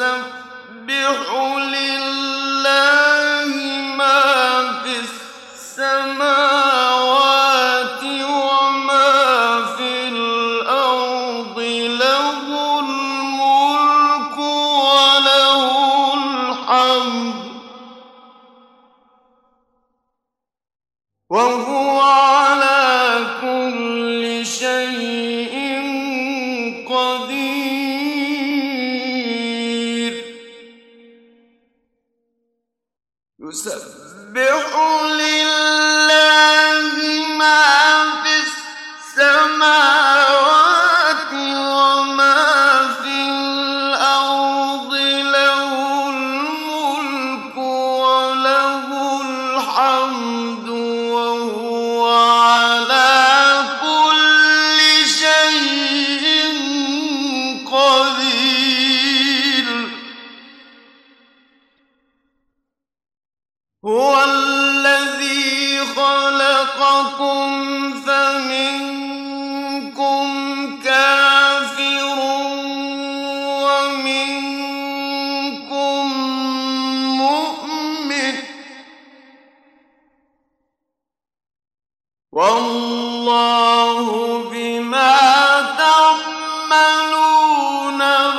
لله ما في السماوات وما في الأرض له الملك وله الحمد وهو على كل شيء قدير يسبح لله ما في السماوات وما في الأرض له الملك وله الحمد وهو على كل شيء قدير هو الذي خلقكم فمنكم كافر ومنكم مؤمن والله بما تعملون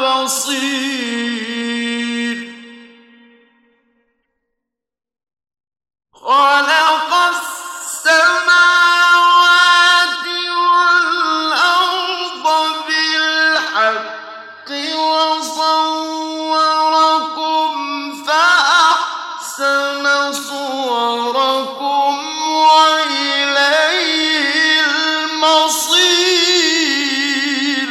بصير خلق السماوات والأرض بالحق وصوركم فأحسن صوركم وإليه المصير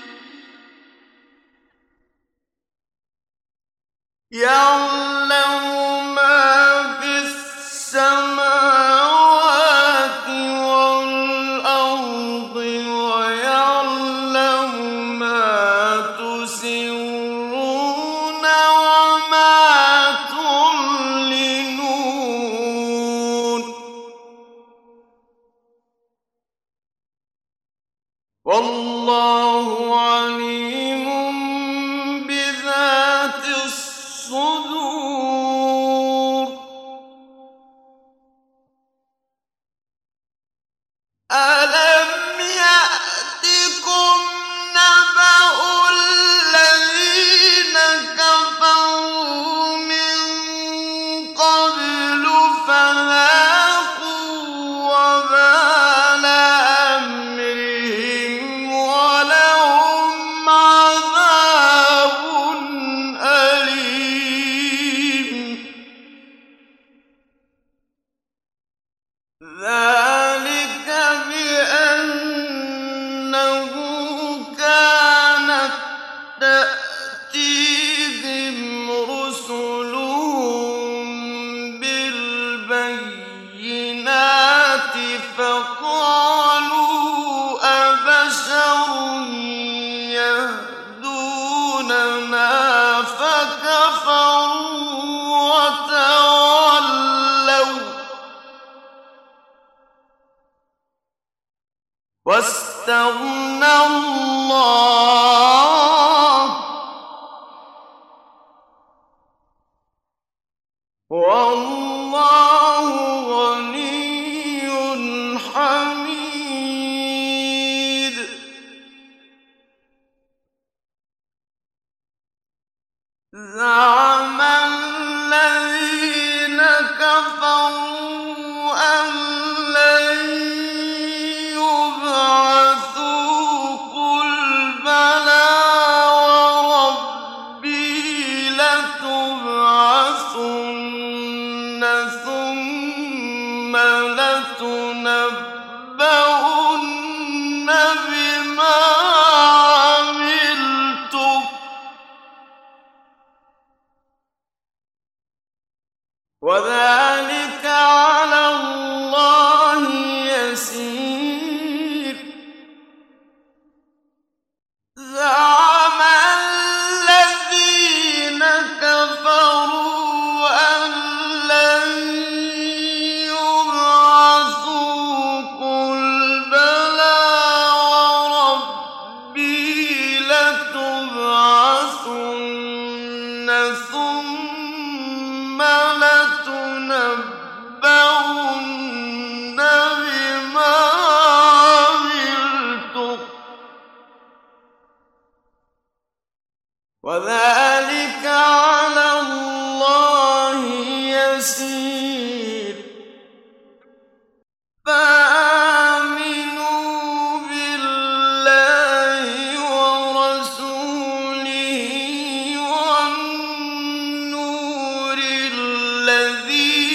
يعلم ما في السماوات والأرض ويعلم ما تسرون وما تعلنون والله عليم بذات الصدور ألم يأتكم نبأ الذين كفروا من قبل فذاقوا وبال أمرهم ولهم عذاب أليم ذلك بأنه كانت تأتيهم رسلهم بالبينات فقالوا أبشر يهدوننا فكفروا وتولوا واستغنى الله والله غني حميد زعم الذين كفروا أن لن يبعثوا قل بلى وربي لتبعثن ثم لتنبؤن بما عملتم وذلك على الله يسير زعم الذين كفروا أن لن يبعثوا قل بلى وربي لتبعثن ثُمَّ لَتُنَبَّؤُنَّ بِمَا عَمِلْتُمْ ۚ وَذَٰلِكَ عَلَى اللَّهِ يَسِيرٌ. فَآمِنُوا بِاللَّهِ وَرَسُولِهِ وَالنُّورِ الَّذِي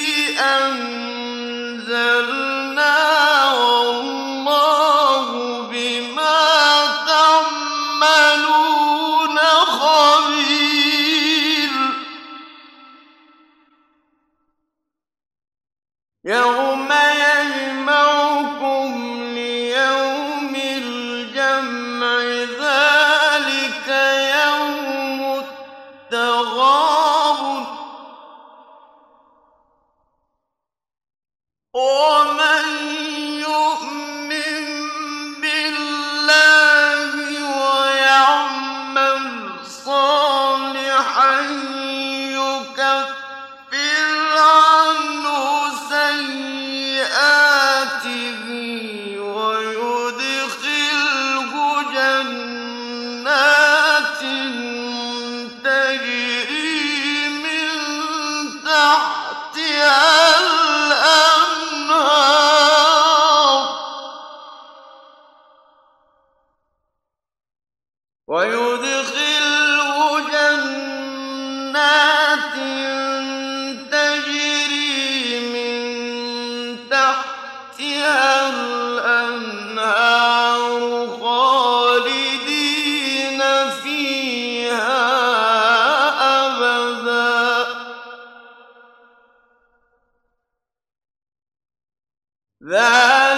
أَنزَلْنَا ۚ وَاللَّهُ بِمَا تَعْمَلُونَ خَبِيرٌ. يَوْمَ يَجْمَعُكُمْ لِيَوْمِ الْجَمْعِ ۖ ذَٰلِكَ يَوْمُ التَّغَابُنِ ۗ وَمَن يُؤْمِن بِاللَّهِ وَيَعْمَلْ صَالِحًا يُكَفِّرْ عَنْهُ سَيِّئَاتِهِ وَيُدْخِلْهُ جَنَّاتٍ تَجْرِي مِن تَحْتِهَا الْأَنْهَارُ خَالِدِينَ فِيهَا أَبَدًا ۚ ذَٰلِكَ